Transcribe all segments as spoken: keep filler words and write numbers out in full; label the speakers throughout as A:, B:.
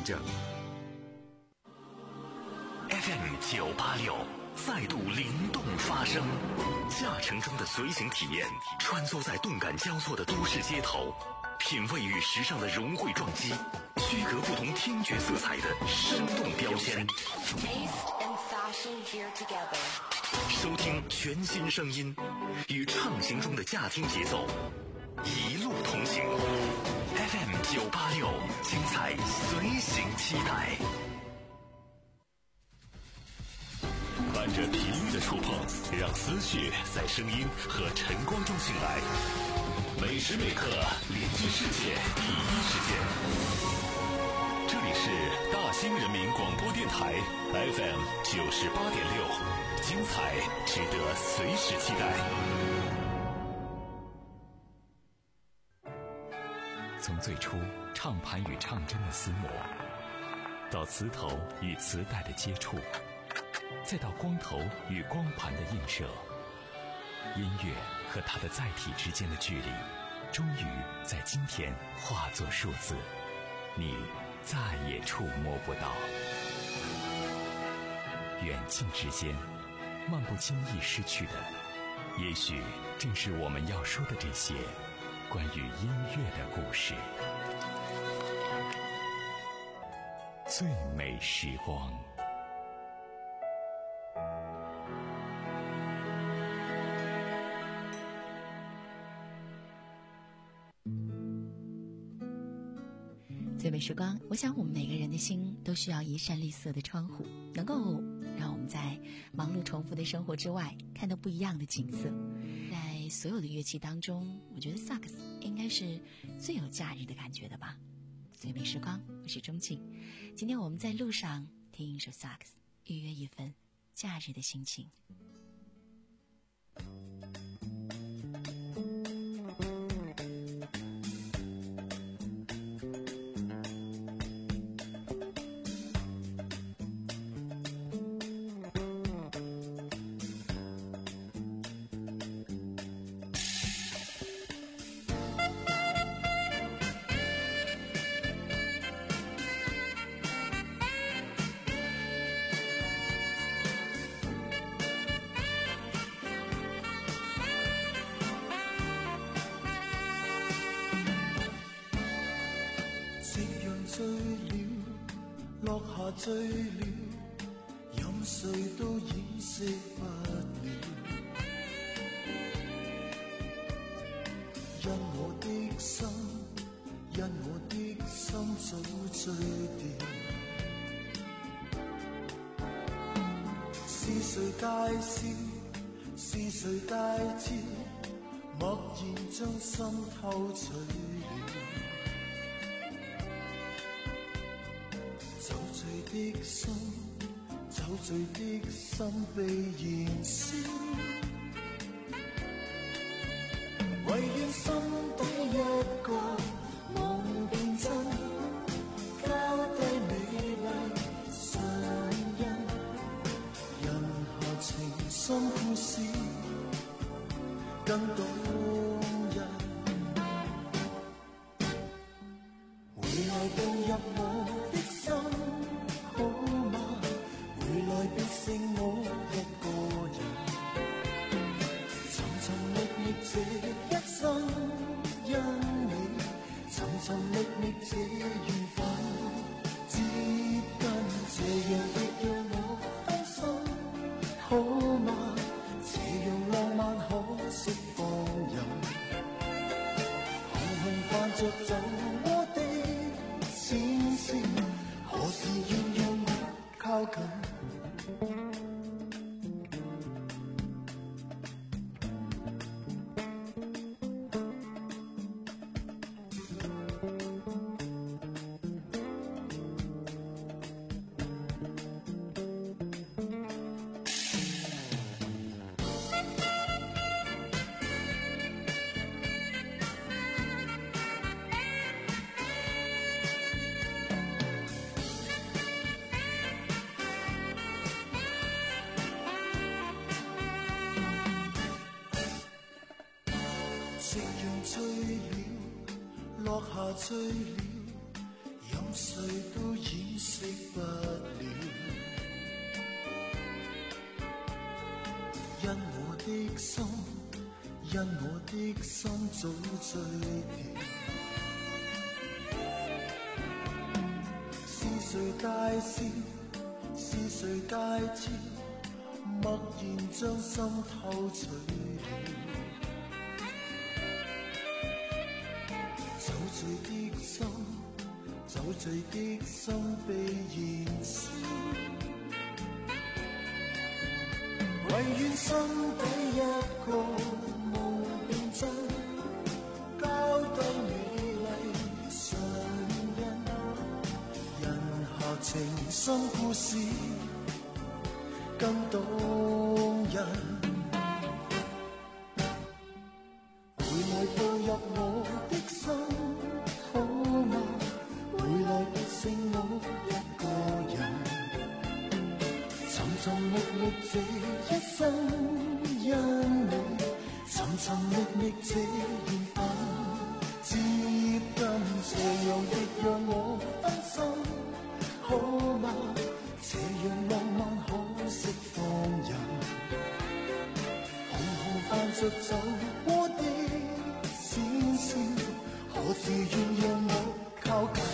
A: 证。F M 九八六再度灵动发声，驾乘中的随行体验，穿梭在动感交错的都市街头，品味与时尚的融汇撞击，区隔不同听觉色彩的生动标签。收听全新声音，与畅行中的驾听节奏一路同行。F M 九八六，精彩随行期待。伴着频率的触碰，让思绪在声音和晨光中醒来。每时每刻连接世界第一时间。这里是大兴人民广播电台 F M 九十八点六，精彩值得随时期待。从最初唱盘与唱针的厮磨，到磁头与磁带的接触，再到光头与光盘的映射，音乐和它的载体之间的距离，终于在今天化作数字，你再也触摸不到。远近之间，漫不经意失去的，也许正是我们要说的这些关于音乐的故事。最美时光。
B: 最美时光，我想我们每个人的心都需要一扇绿色的窗户，能够让我们在忙碌重复的生活之外看到不一样的景色。在所有的乐器当中，我觉得萨克斯应该是最有假日的感觉的吧。最美时光，我是钟庆，今天我们在路上听一首萨克斯，预约一份假日的心情。
C: 醉了，飲水都掩飾不了，因我的心，因我的心早醉掉。是誰介紹？是誰帶知？默然將心偷取了。的心，酒醉的心被燃燒，唯願心底一個夢變真，交低美麗唇印，人何情深故事更動人，回來步入我的心。好嗎？回來別剩我一個人，尋尋覓覓這一生，因你尋尋覓覓這緣分，接近這樣亦讓我分心，好嗎？這樣浪漫可釋放任，紅紅伴着酒窩的淺笑，何時願讓我靠近？醉了，落下醉了，飲水都已的心，因我的心早醉了。是谁大笑？是谁大叫？默然将心偷取了。酒醉的心，酒醉的心被燃烧。唯愿心底一个梦变真，交低美丽唇印，人下情深故事更動人，回來步入我的心，好嗎？回來別剩我一個人，尋尋覓覓這一生，因你尋尋覓覓這緣分，接近斜陽亦讓我分心，好嗎？這樣浪漫可釋放人，紅紅泛着走過的閃閃，何時願讓我靠近？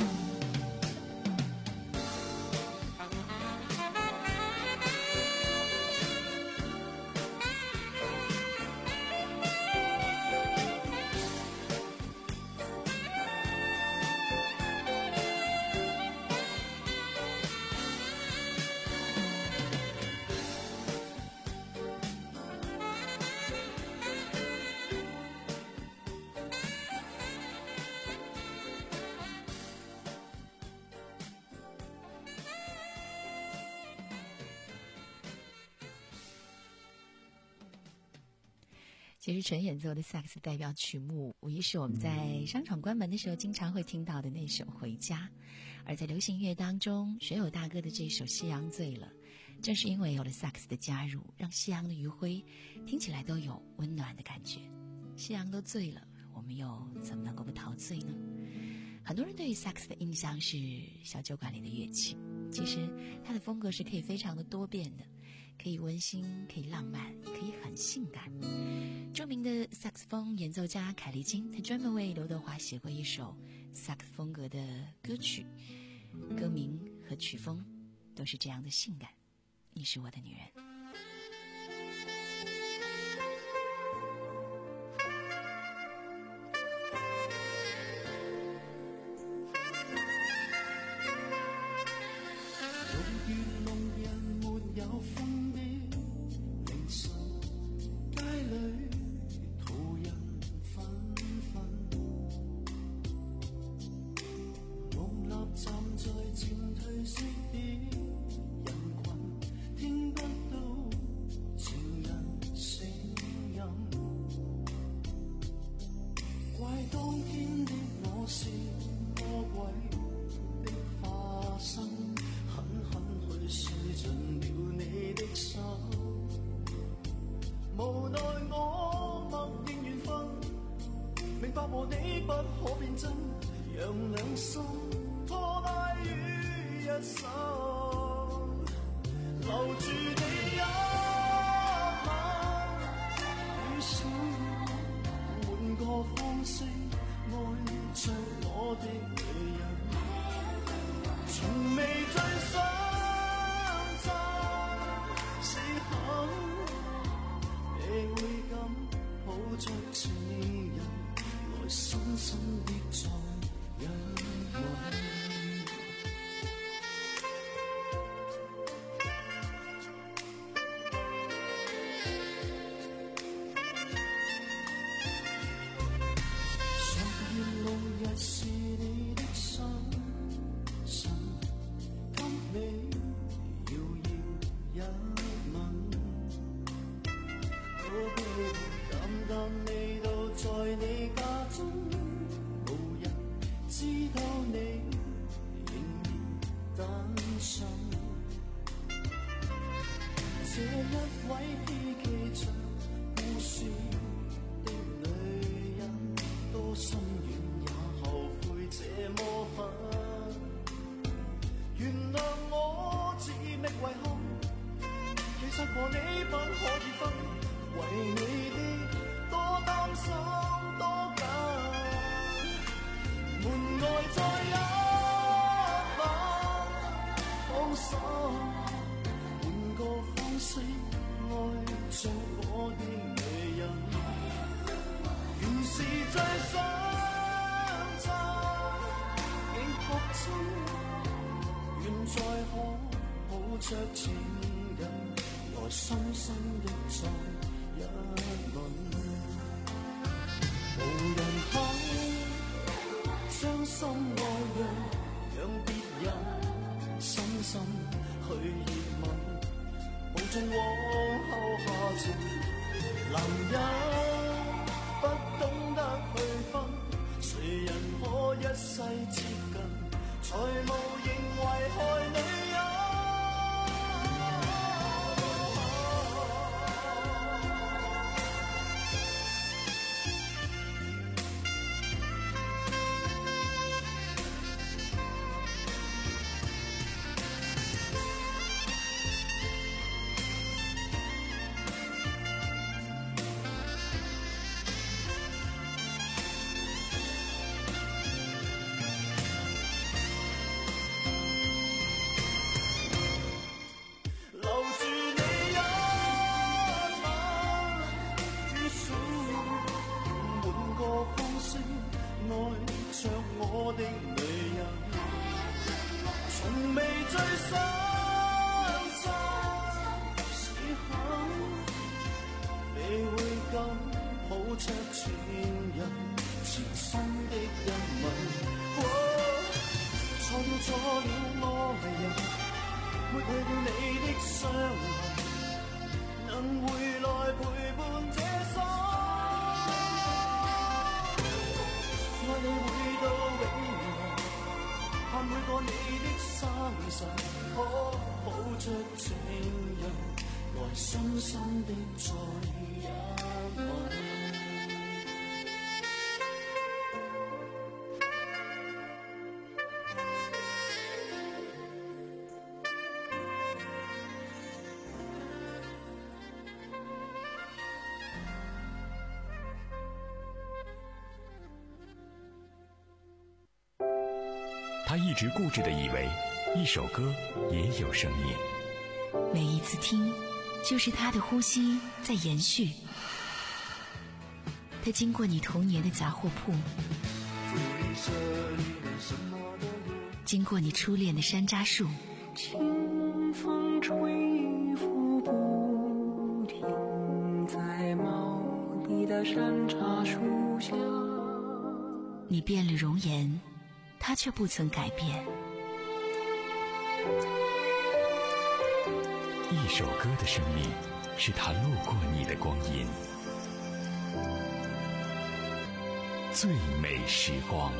B: 其实纯演奏的萨克斯代表曲目无疑是我们在商场关门的时候经常会听到的那首《回家》，而在流行乐当中，学友大哥的这首《夕阳醉了》，正是因为有了萨克斯的加入，让夕阳的余晖听起来都有温暖的感觉。夕阳都醉了，我们又怎么能够不陶醉呢？很多人对于萨克斯的印象是小酒馆里的乐器，其实它的风格是可以非常的多变的，可以温馨，可以浪漫，也可以很性感。著名的萨克斯风演奏家凯利金，他专门为刘德华写过一首萨克斯风格的歌曲，歌名和曲风都是这样的性感。你是我的女人。
C: 再可抱着情人，來深深的再一吻。無人肯將心愛讓讓別人深深去熱吻，無盡往後下沉。男人不懂得去分，誰人可一世接近，才無形為害女人。深深的再一吻。
A: 他一直固执地以为一首歌也有生命，
B: 每一次听就是他的呼吸在延续，他经过你童年的杂货铺，经过你初恋的山楂树，
D: 清风吹拂不停，在茂密的山楂树下，
B: 你变了容颜，他却不曾改变。
A: 一首歌的生命是他路过你的光阴，最美时光。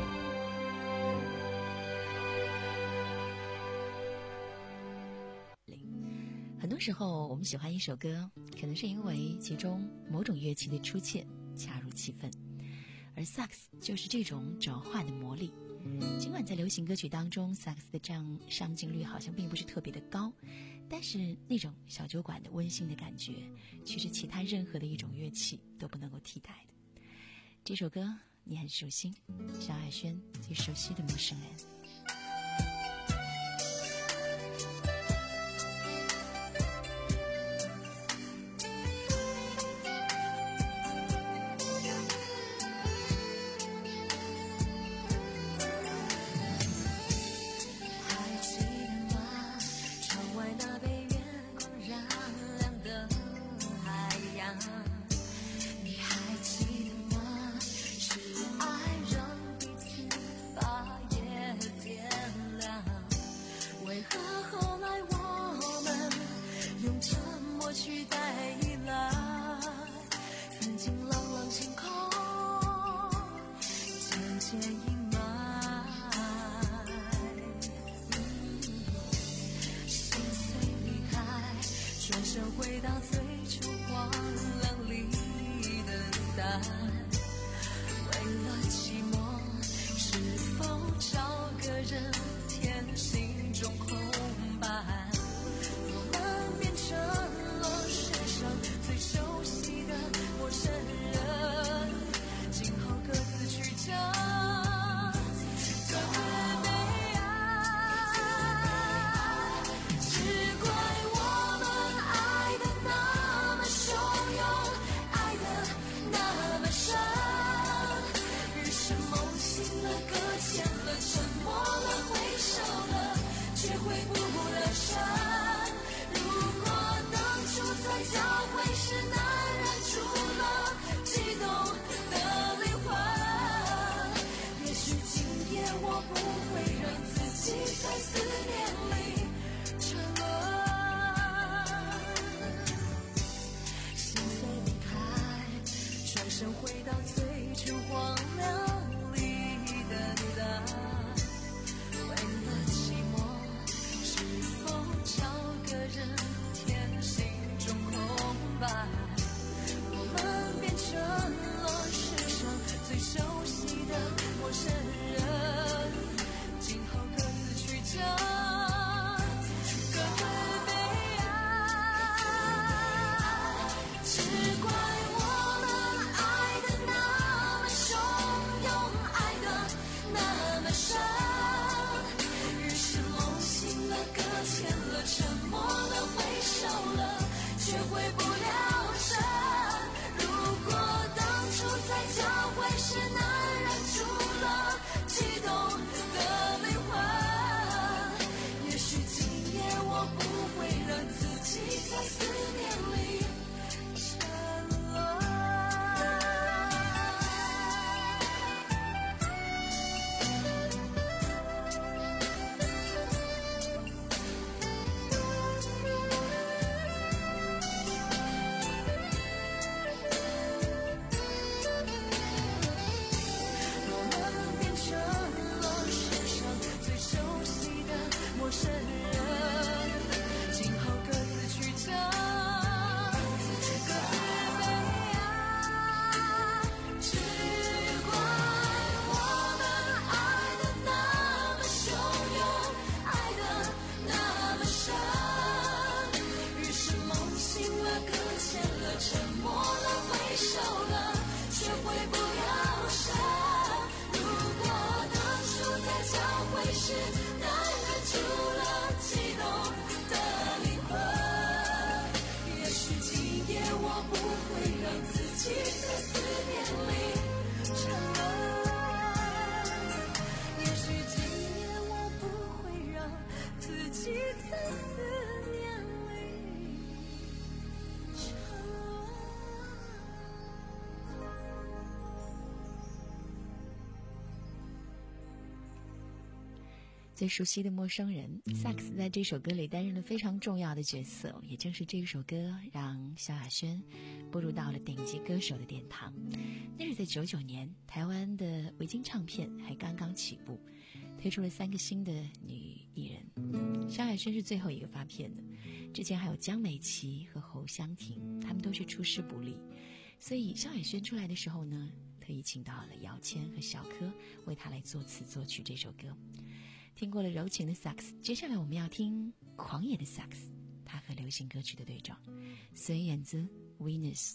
B: 很多时候我们喜欢一首歌，可能是因为其中某种乐器的出现恰如其分，而萨克斯就是这种转换的魔力。尽管在流行歌曲当中萨克斯的占上镜率好像并不是特别的高，但是那种小酒馆的温馨的感觉却是其他任何的一种乐器都不能够替代的。这首歌你很熟悉，萧亚轩最熟悉的陌生人。
E: 你还记得吗？是爱让彼此把夜
B: 最熟悉的陌生人，萨克斯在这首歌里担任了非常重要的角色，也正是这一首歌让萧亚轩步入到了顶级歌手的殿堂。那是在九九年，台湾的维京唱片还刚刚起步，推出了三个新的女艺人，萧亚轩是最后一个发片的，之前还有江美琪和侯湘婷，他们都是出师不利，所以萧亚轩出来的时候呢，特意请到了姚谦和小柯为他来作词作曲这首歌。听过了柔情的萨克斯，接下来我们要听狂野的萨克斯，它和流行歌曲的对撞。孙燕姿 Venus。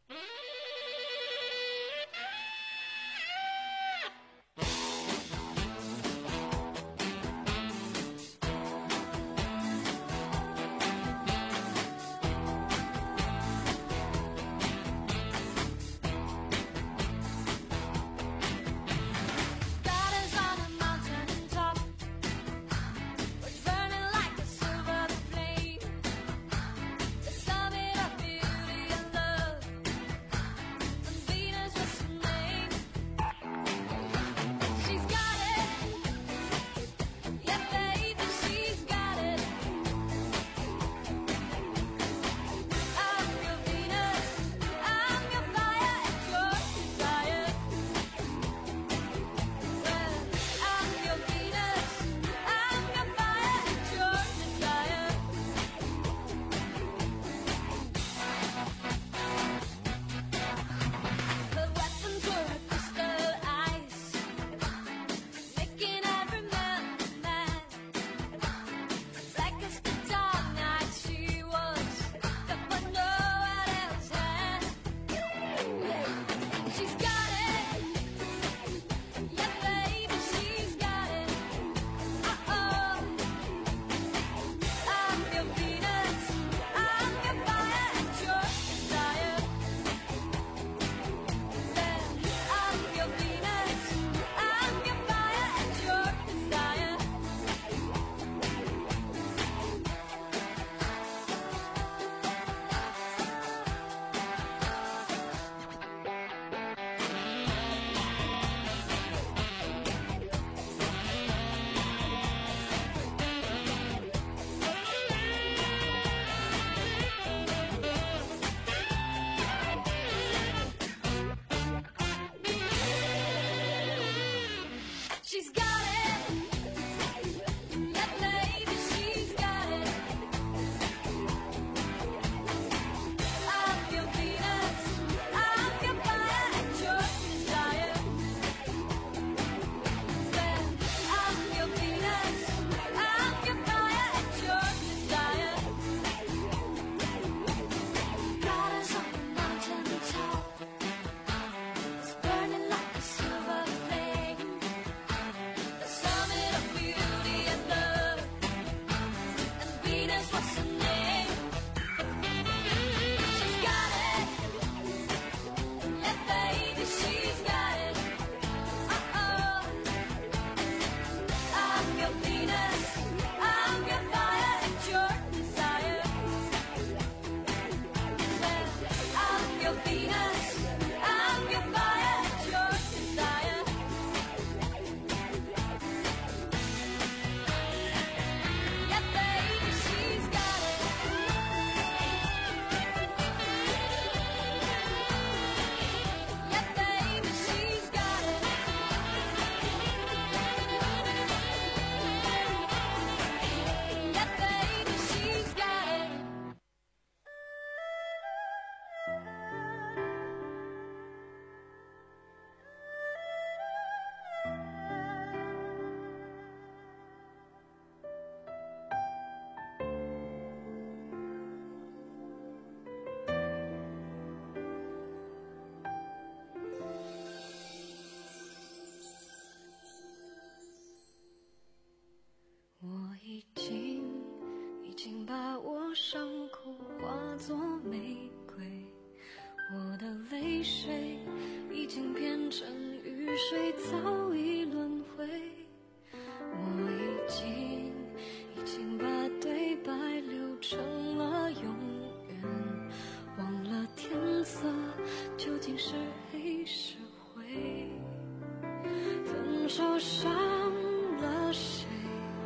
E: 化作玫瑰，我的泪水已经变成雨水，早已轮回。我已经已经把对白留成了永远，忘了天色究竟是黑是灰。分手伤了谁？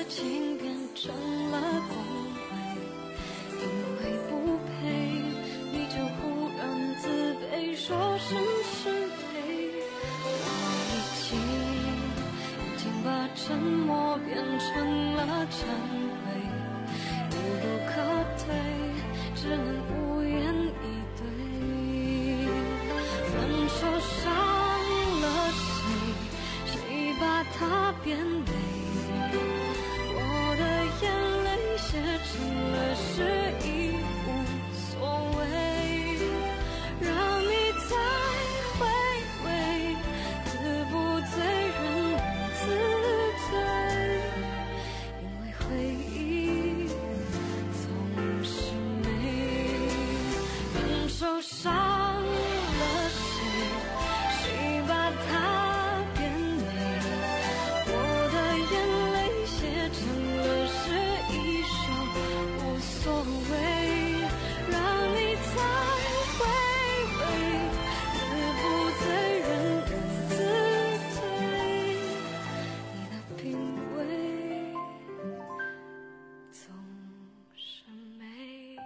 E: 情变成了恭维，因为不配，你就忽然自卑，说声是非。我已经已经把沉默变成了忏悔，无路可退，只能无言以对。分手伤了谁？谁把它变美？我的眼泪写成了诗，已无所谓，让你再回味，自不醉人人自醉，因为回忆总是美。分手伤了谁？谁把它变美？我的眼泪写成了诗，一首无所谓，让你再回味，自不醉人人自醉，你的品味总是美。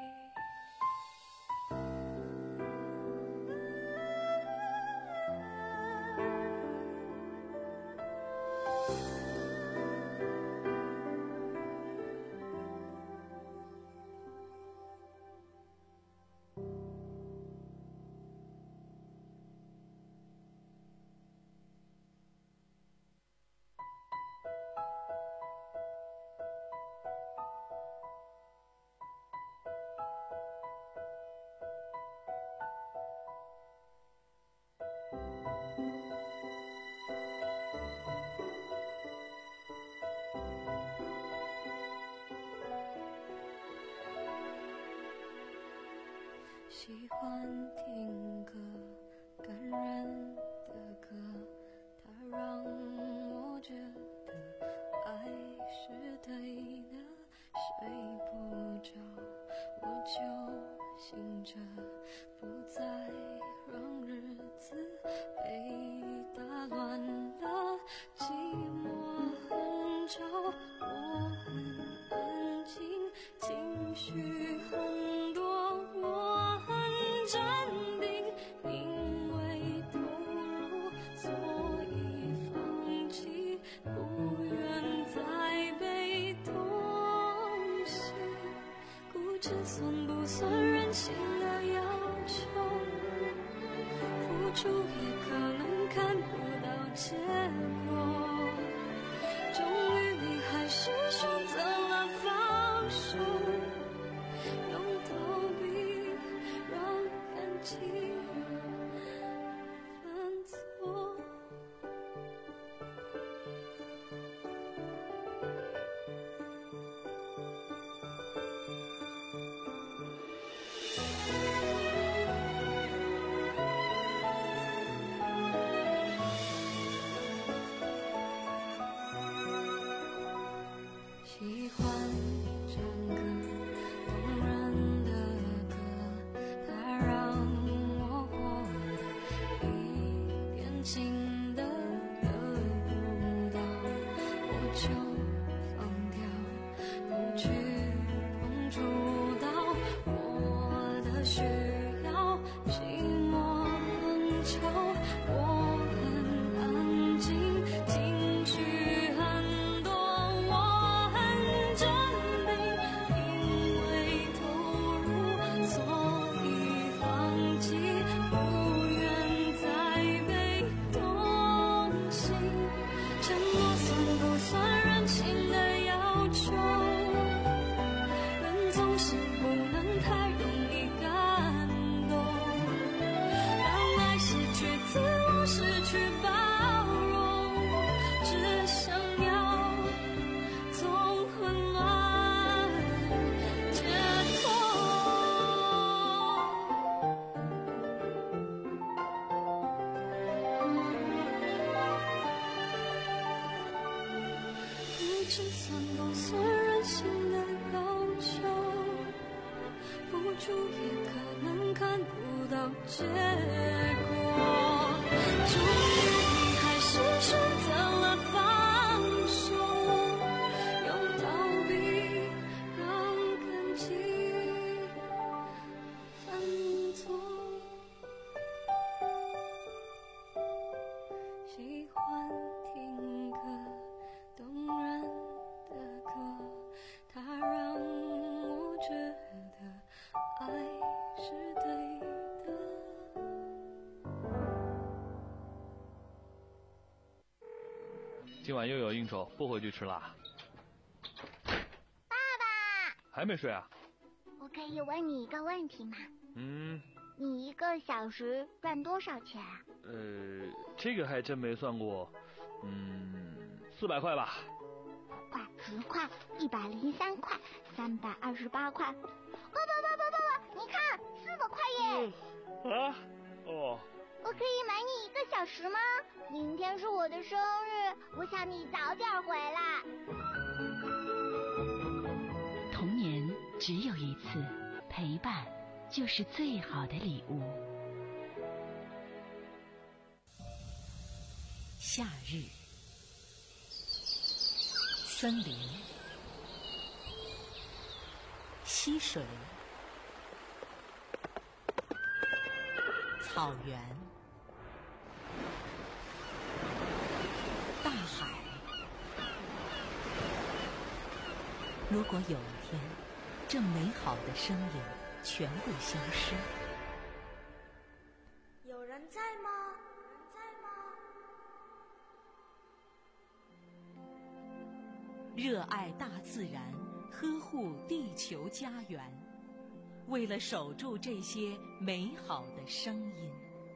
E: 喜欢听歌，感人的歌，它让我觉得爱是对的，睡不着我就醒着，不再让日子被打乱了，寂寞很吵，我很安静，情绪很多，我很镇定，因为投入，所以放弃，不愿再被东西。固执算不算任性的要求？付出也可能看不到结果，终于你还是选择了放手，用逃避让感情犯错。喜欢唱歌，动人的歌，它让我活得一点情都得不到，我就放掉，不去碰触到我的需要。寂寞很吵，我很安静，情绪很多，我很镇定，因为投入，所以放弃，不愿再被动心。沉默算不算任性的要求？人总是不能太容易感动，当爱失去自我，失去包容，只想要从混乱解脱。固执算不算任性的要求？付出也可能看不到结果，终于你还是选择了放手，用
F: 今晚又有应酬，不回去吃啦。
G: 爸爸，
F: 还没睡啊？
G: 我可以问你一个问题吗？
F: 嗯。
G: 你一个小时赚多少钱啊？
F: 呃，这个还真没算过。嗯，四百块吧。
G: 块、十块、一百零三块、三百二十八块。爸爸爸爸爸爸，你看，四百块耶！
F: 嗯、啊？哦。
G: 我可以买你一个小时吗？明天是我的生日，我想你早点回来。
B: 童年只有一次，陪伴就是最好的礼物。夏日，森林，溪水，草原，大海。如果有一天，这美好的声音全部消失，
H: 有人在吗？有人在吗？
B: 热爱大自然，呵护地球家园，为了守住这些美好的声音。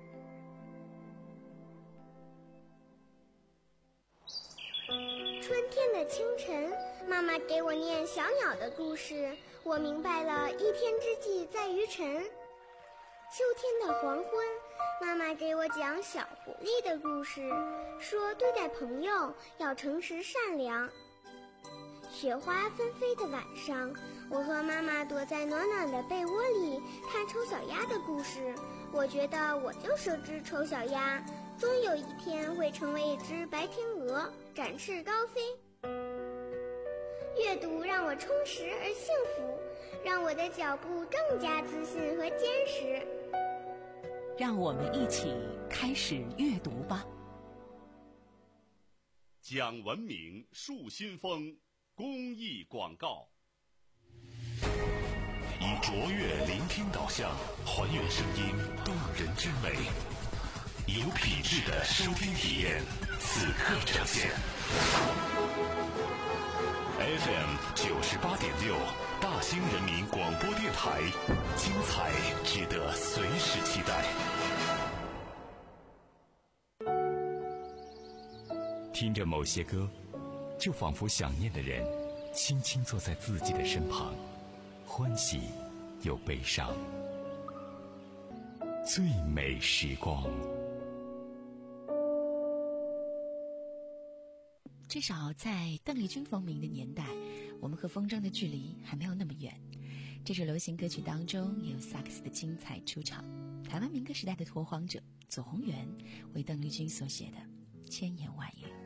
H: 春天的清晨，妈妈给我念小鸟的故事，我明白了一天之计在于晨。秋天的黄昏，妈妈给我讲小狐狸的故事，说对待朋友要诚实善良。雪花纷飞的晚上，我和妈妈躲在暖暖的被窝里看丑小鸭的故事，我觉得我就是只丑小鸭，终有一天会成为一只白天鹅，展翅高飞。阅读让我充实而幸福，让我的脚步更加自信和坚实。
B: 让我们一起开始阅读吧。
I: 讲文明树新风公益广告。
A: 以卓越聆听导向，还原声音动人之美，有品质的收听体验，此刻呈现。F M 九十八点六，大兴人民广播电台，精彩值得随时期待。听着某些歌，就仿佛想念的人轻轻坐在自己的身旁，欢喜又悲伤。最美时光。
B: 至少在邓丽君风靡的年代，我们和风筝的距离还没有那么远。这首流行歌曲当中也有萨克斯的精彩出场。台湾民歌时代的拓荒者左宏元为邓丽君所写的《千言万语》。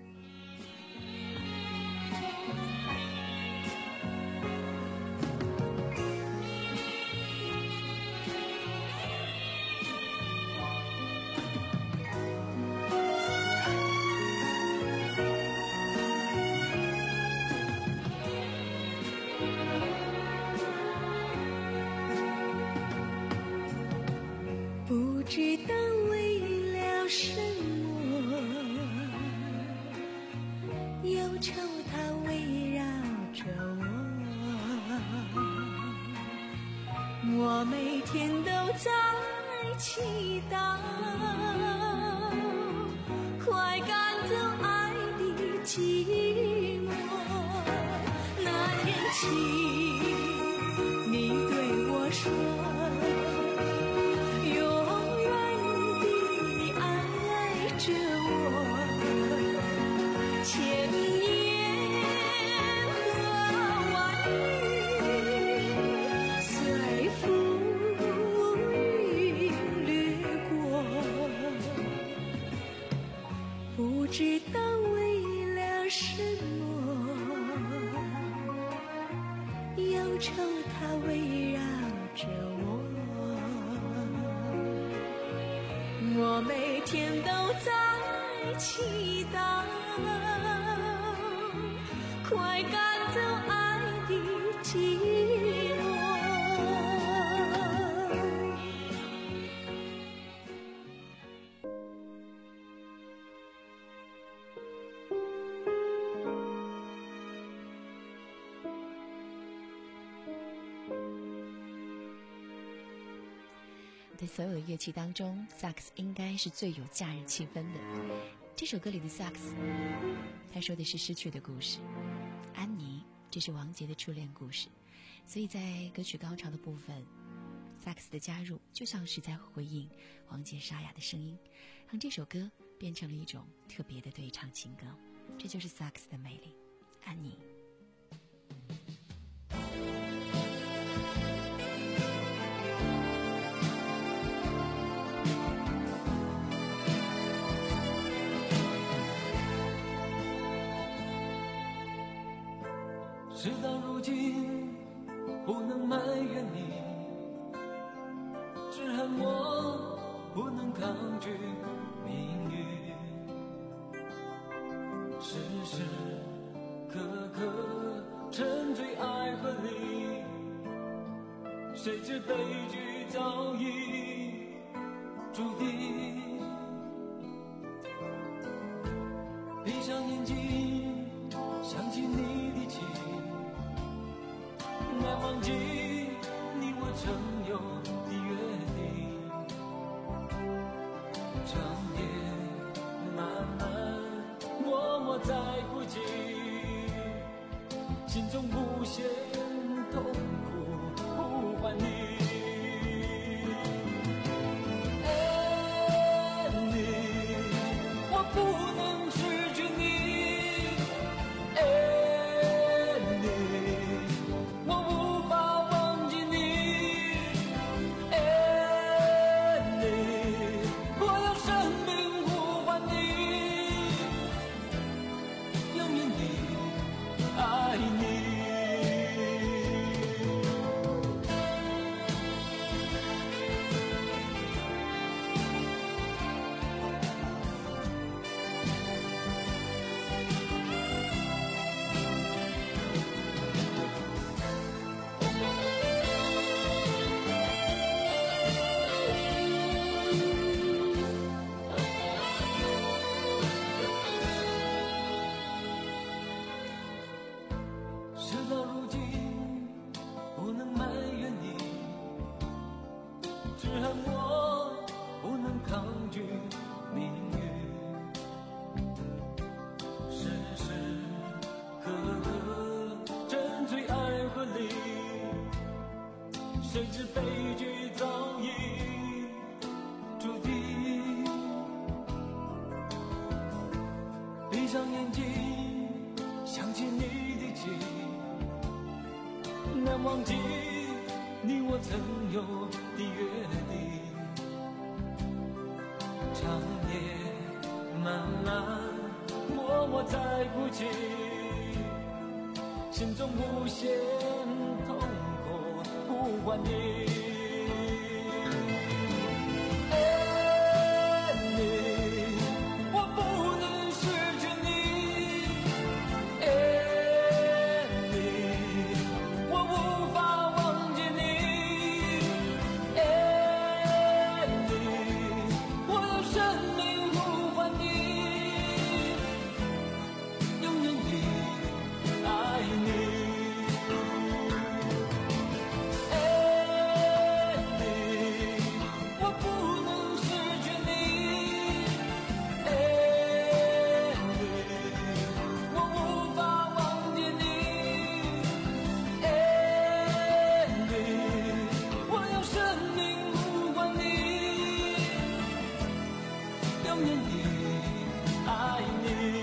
D: 不知道为了什么，忧愁它围绕着我，我每天都在祈祷，快赶走爱的寂寞。那天起，你对我说，不知道为了什么，忧愁它围绕着我，我每天都在祈祷，快赶走爱的寂寞。
B: 在所有的乐器当中，萨克斯应该是最有假日气氛的。这首歌里的萨克斯，他说的是失去的故事。安妮，这是王杰的初恋故事，所以在歌曲高潮的部分，萨克斯的加入就像是在回应王杰沙哑的声音，让这首歌变成了一种特别的对唱情歌。这就是萨克斯的魅力。安妮。
C: 事到如今不能埋怨你，只恨我不能抗拒命运，时时刻刻沉醉爱河里，谁知悲剧早已注定。闭上眼睛想起你的情，难忘记你我曾有的约定，长夜漫漫默默在哭泣，心中无限痛苦呼唤你。爱你，我不能失去你，爱你，我无法忘记你，爱你，我用生命呼唤你，永远地爱你。事到如今不能埋怨你，只恨我不能抗拒命运，时时刻刻沉醉爱河里，谁知悲剧早已注定。闭上眼睛想起你的情，难忘记你我曾有的约定，长夜漫漫默默在哭泣，心中无限痛苦呼唤你。爱你，我不能失去你，爱你，我无法忘记你，爱你，我用生命呼唤你，永远地爱你。爱你，我不能失去你，爱你，我无法忘记你，爱你，我用生命呼唤你，永远地爱你。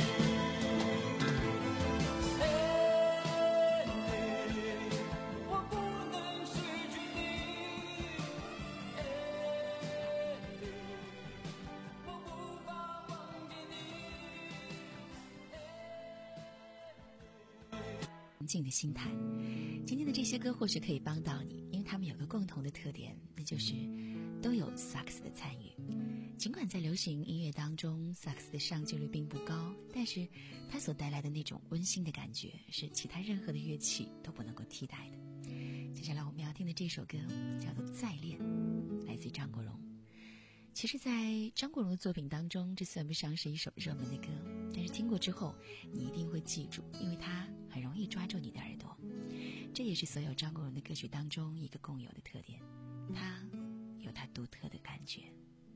C: 爱你，我不能失去你，爱你，我无法忘记你。
B: 宁静的心态。今天的这些歌或许可以帮到你，因为他们有个共同的特点，那就是都有萨克斯的参与。尽管在流行音乐当中，萨克斯的上镜率并不高，但是它所带来的那种温馨的感觉，是其他任何的乐器都不能够替代的。接下来我们要听的这首歌叫做《再恋》，来自张国荣。其实在张国荣的作品当中，这算不上是一首热门的歌，但是听过之后你一定会记住，因为它很容易抓住你的耳朵。这也是所有张国荣的歌曲当中一个共有的特点，它有有它独特的感觉。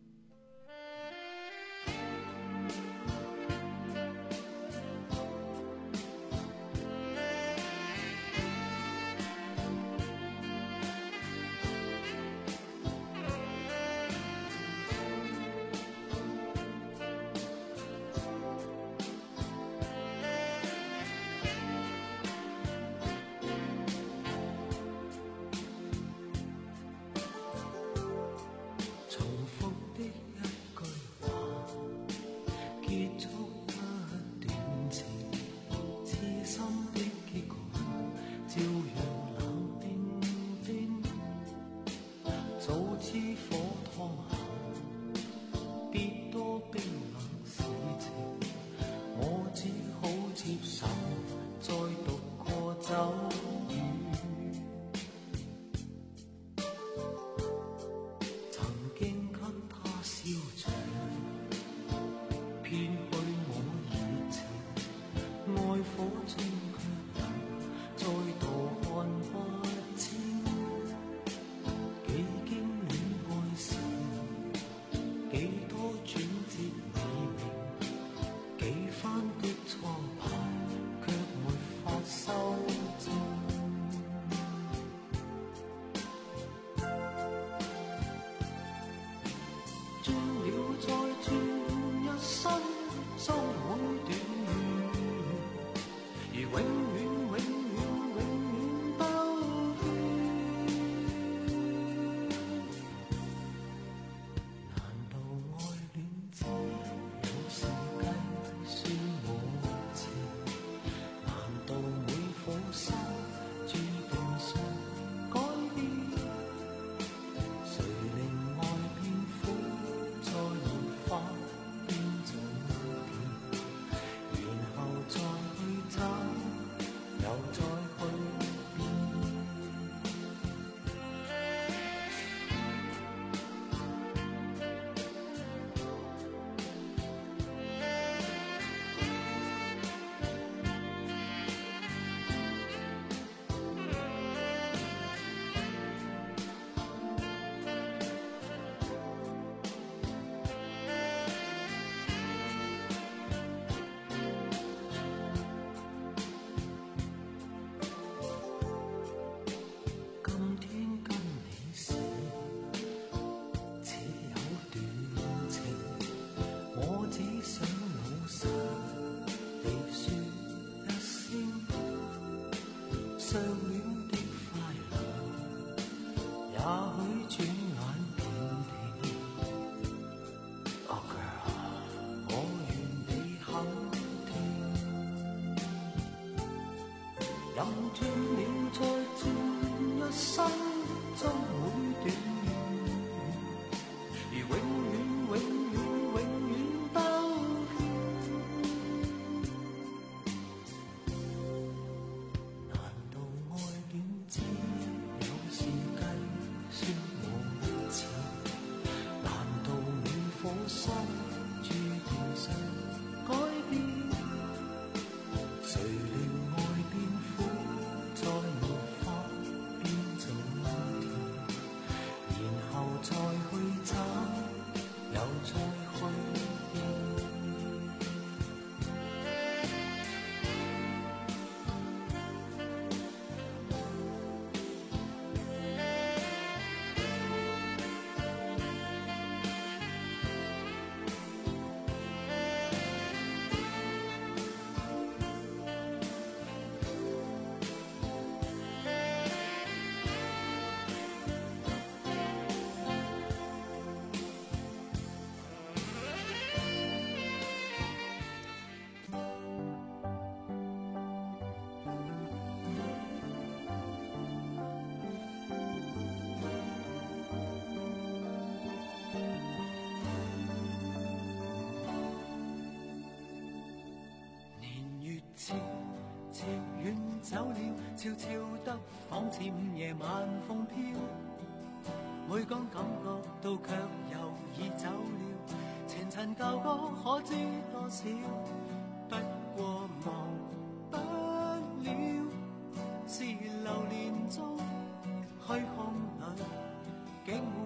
C: 走了，悄悄得仿似午夜晚風飄，每講感覺到卻又已走了，前塵舊歌可知多少，不過忘不了，是流年中虛空裏竟會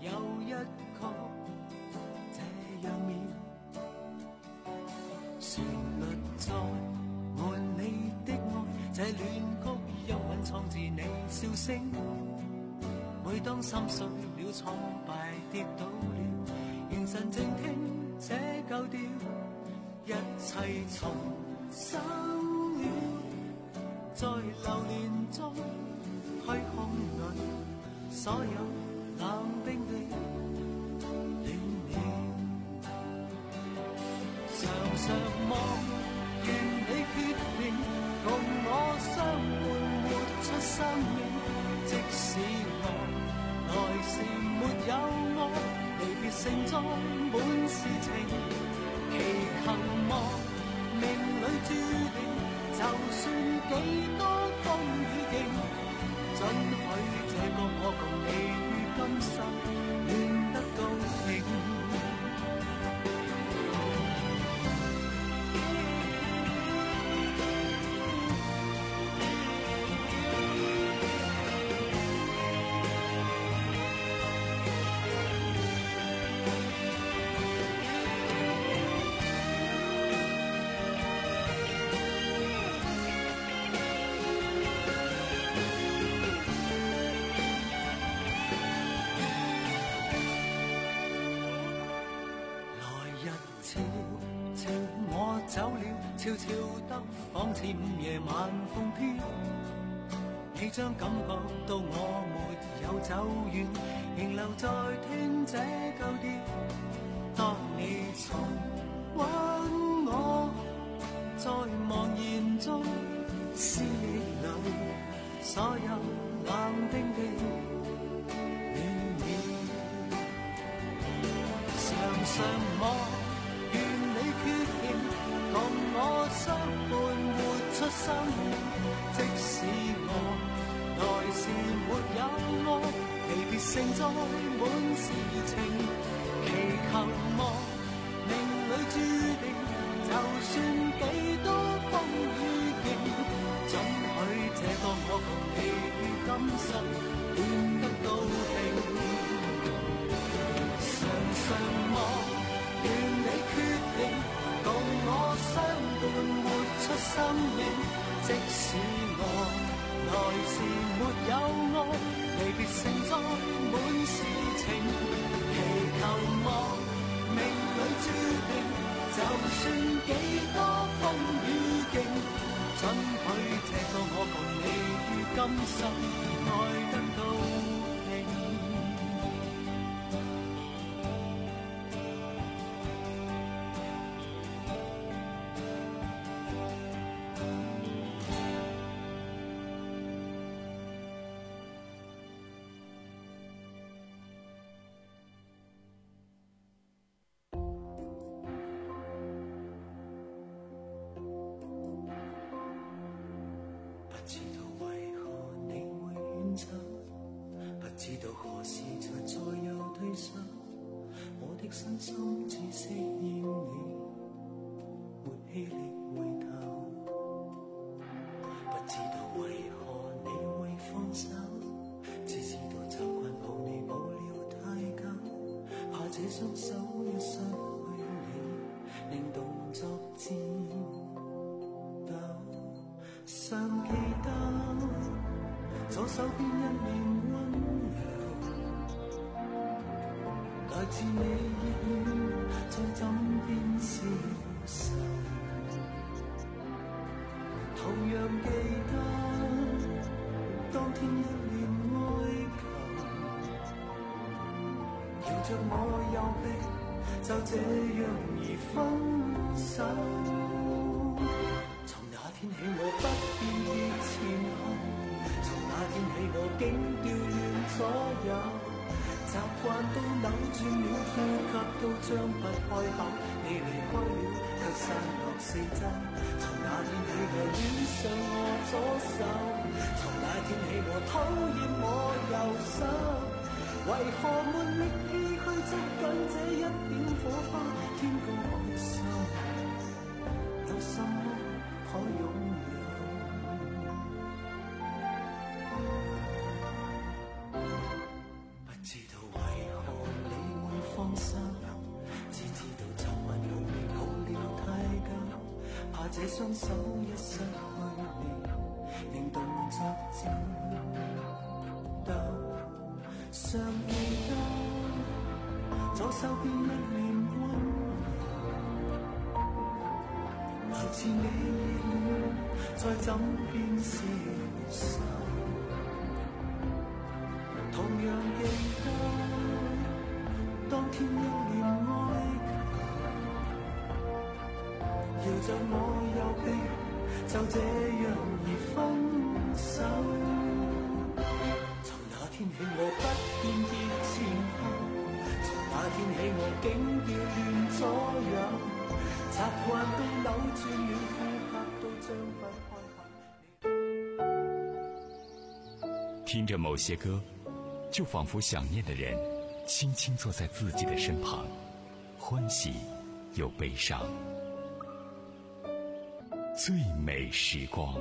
C: 有一個這樣妙，旋律在換你的愛，這戀曲幽韻創自你笑聲。每當心碎了，挫敗跌倒了，凝神靜聽這舊調，一切重生了，在流連中虛空裏，所有冷冰的戀了。常常望願你決定共我相伴活出生命，即使我來時沒有愛，離別盛裝滿是情，祈求望命裏注定，就算幾多風雨勁，准許這個我共你於今生戀得高興。走了，悄悄得仿似午夜晚風飄，你將感覺到我沒有走遠，仍留在聽這舊調。當你重溫我，在茫然中思憶裏，所有冷冰的暖了，常常望願你決定共我相伴活出生命，即使我來時沒有愛，離別盛載滿是情，祈求望命裏注定，就算幾多風雨勁，准許這個我共你於今生戀得高興。常常望願你決定共我相伴活出生命，即使我來時沒有愛，離別盛載滿是情，祈求望命裏注定，就算幾多風雨勁，准許這個我共你於今生愛得高興。不知道為何你會遠走，不知道何時才再有對手，我的身心只適應你，沒氣力回頭。不知道為何你會放手，只知道習慣抱你抱了太久，怕這雙手一失去你，令動作顫抖。尚記得左手邊一面溫柔，來自你熱戀在枕邊消愁。同樣記得當天一臉哀求，搖着我右臂，就這樣而分手。天起我不辨別前後，從那天起我竟調亂左右，習慣都扭轉了，呼吸都張不開口。你離開了，卻散落四周。從那天起我戀上我左手，從那天起我討厭我右手。為何沒力氣去捉緊這一點火花？天高海深，有什麼可擁有？不知道為何这雙手一失去你，令動作顫抖。常記得左手邊一臉溫柔，來自你在枕邊消瘦。同樣記得當天一臉哀求，搖着我右臂，就這樣而分手。從那天起我不辨別前後，從那天起我竟調亂左右，習慣都扭轉了，呼吸都張不開口。
A: 聽着某些歌，就仿佛想念的人輕輕坐在自己的身旁，歡喜又悲傷。最美時光。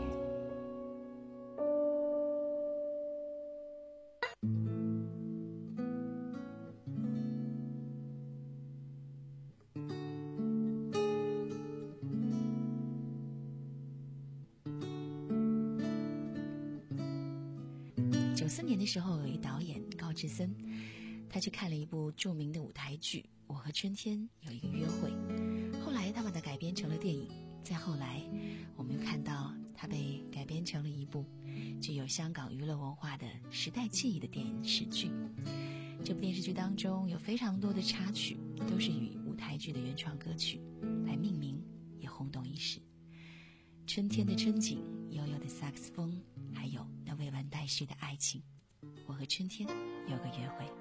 B: 九四年的时候，有一导演高志森，他去看了一部著名的舞台剧《我和春天有一个约会》，后来他把它改编成了电影。再后来，我们又看到它被改编成了一部具有香港娱乐文化的时代记忆的电视剧。这部电视剧当中有非常多的插曲，都是以舞台剧的原创歌曲来命名，也轰动一时。春天的憧憬，悠悠的萨克斯风，还有那未完待续的爱情。我和春天有个约会。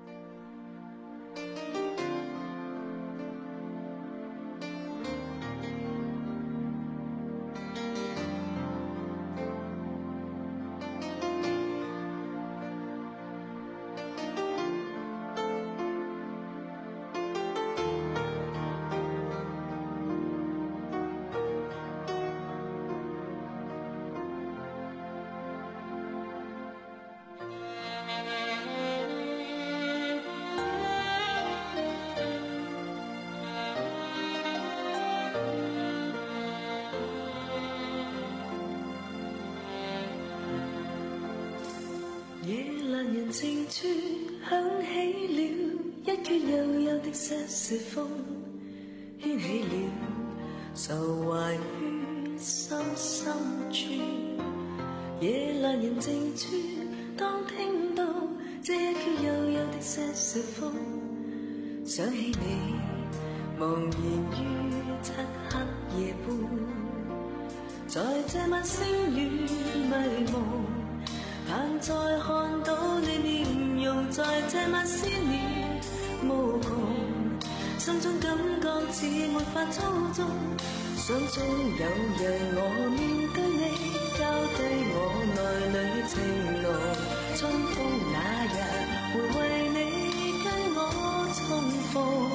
D: 靜處響起了一闕悠悠的瑟瑟風，牽起了愁懷於心深處。夜闌人靜處，當聽到這一闕悠悠的瑟瑟風，想起你茫然於漆黑夜半，在這晚星雨迷蒙，盼再看到你面容，在這晚思念無窮，心中感覺似沒法操縱，想中有日我面對你，交低我內裏情濃，春風那日會為你跟我重逢，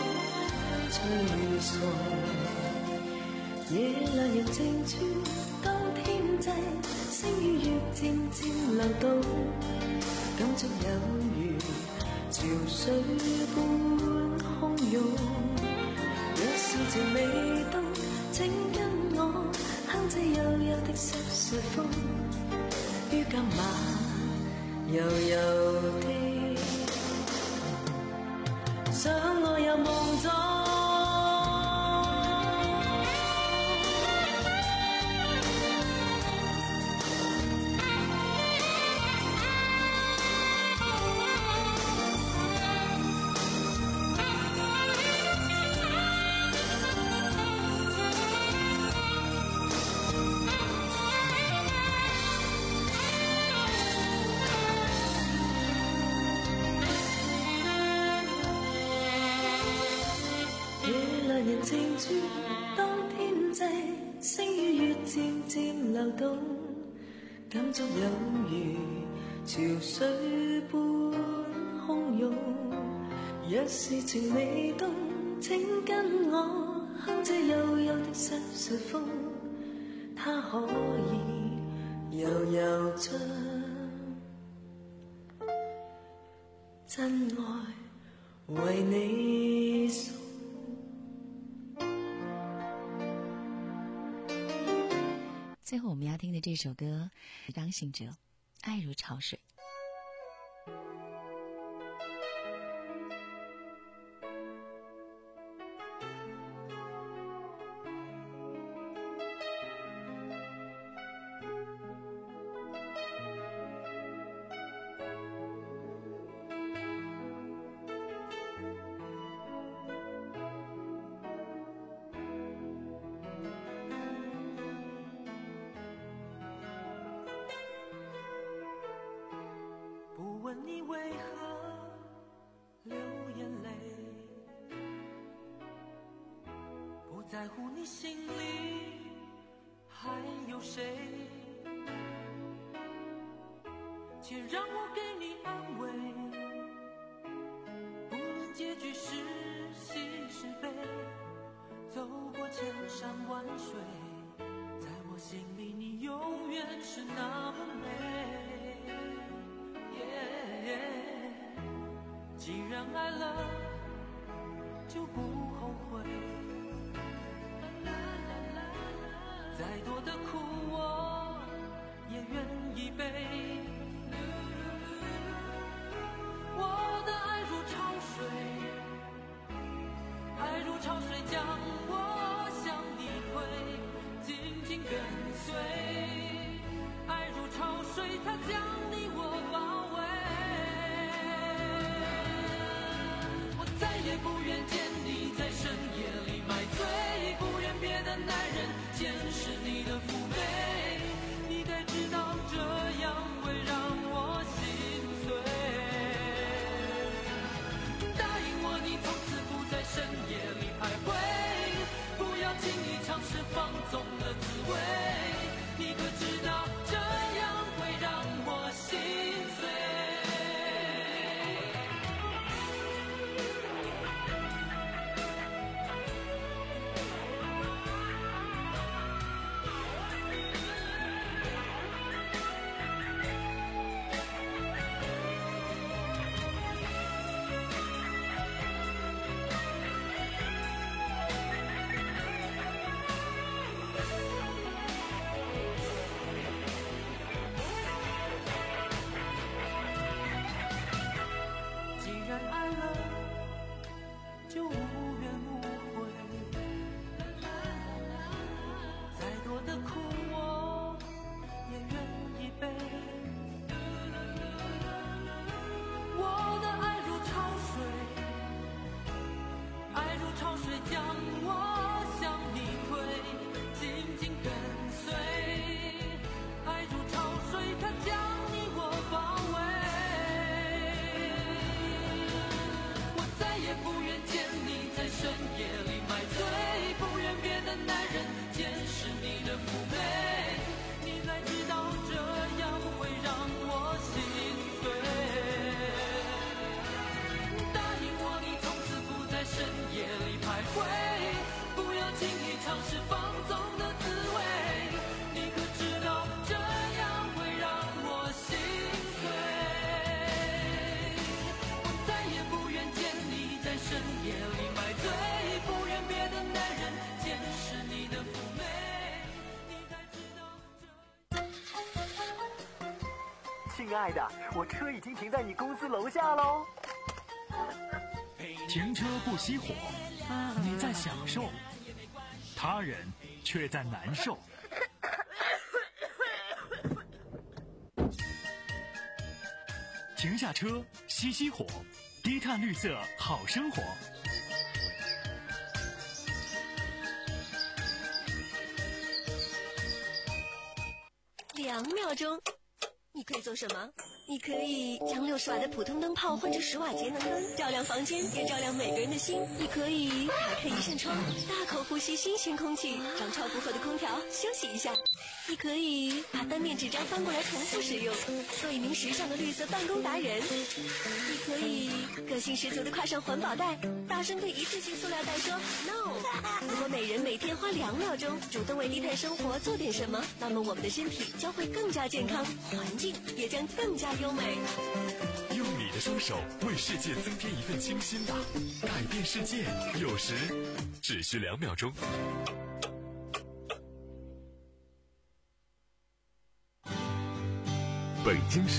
D: 吹送夜闌人靜處，當天際星與月漸漸流動，感觸有如潮水般洶湧。若是情未到，請跟我哼這悠悠的瑟瑟風，於今晚悠悠的想我入夢中。人靜處，當天際星與月漸漸流動，感觸有如潮水般洶湧。若是情未凍，請跟我哼這悠悠的瑟瑟風，它可以悠悠將真愛為你送。
B: 最后我们要听的这首歌，张信哲，《爱如潮水》。
C: 问你为何流眼泪，不在乎你心里还有谁，且让我给你安慰，不论结局是喜是悲，走过千山万水，在我心里你永远是那么美。既然爱了就不后悔，再多的苦我也愿意背。我的爱如潮水，爱如潮水将我向你推，紧紧跟随。爱如潮水，它将你我包围。也不愿见你在深夜里买醉，不愿别的男人见识你的妩媚，你该知道这样会让我心碎。答应我你从此不在深夜里徘徊，不要轻易尝试放纵的滋味，你可知道这样会让我心碎。
J: 亲爱的，我车已经停在你公司楼下喽。
K: 停车不熄火，你在享受，他人却在难受。停下车，熄熄火，低碳绿色好生活。
L: 两秒钟。你可以做什么？你可以将六十瓦的普通灯泡换成十瓦节能灯，照亮房间，也照亮每个人的心。你可以打开一扇窗，大口呼吸新鲜空气，让超负荷的空调休息一下。你可以把单面纸张翻过来重复使用，做一名时尚的绿色办公达人。你可以个性十足的挎上环保袋，大声对一次性塑料袋说 no。 如果每人每天花两秒钟主动为低碳生活做点什么，那么我们的身体将会更加健康，环境也将更加优美。
A: 用你的双手为世界增添一份清新吧，改变世界有时只需两秒钟。
M: 北京市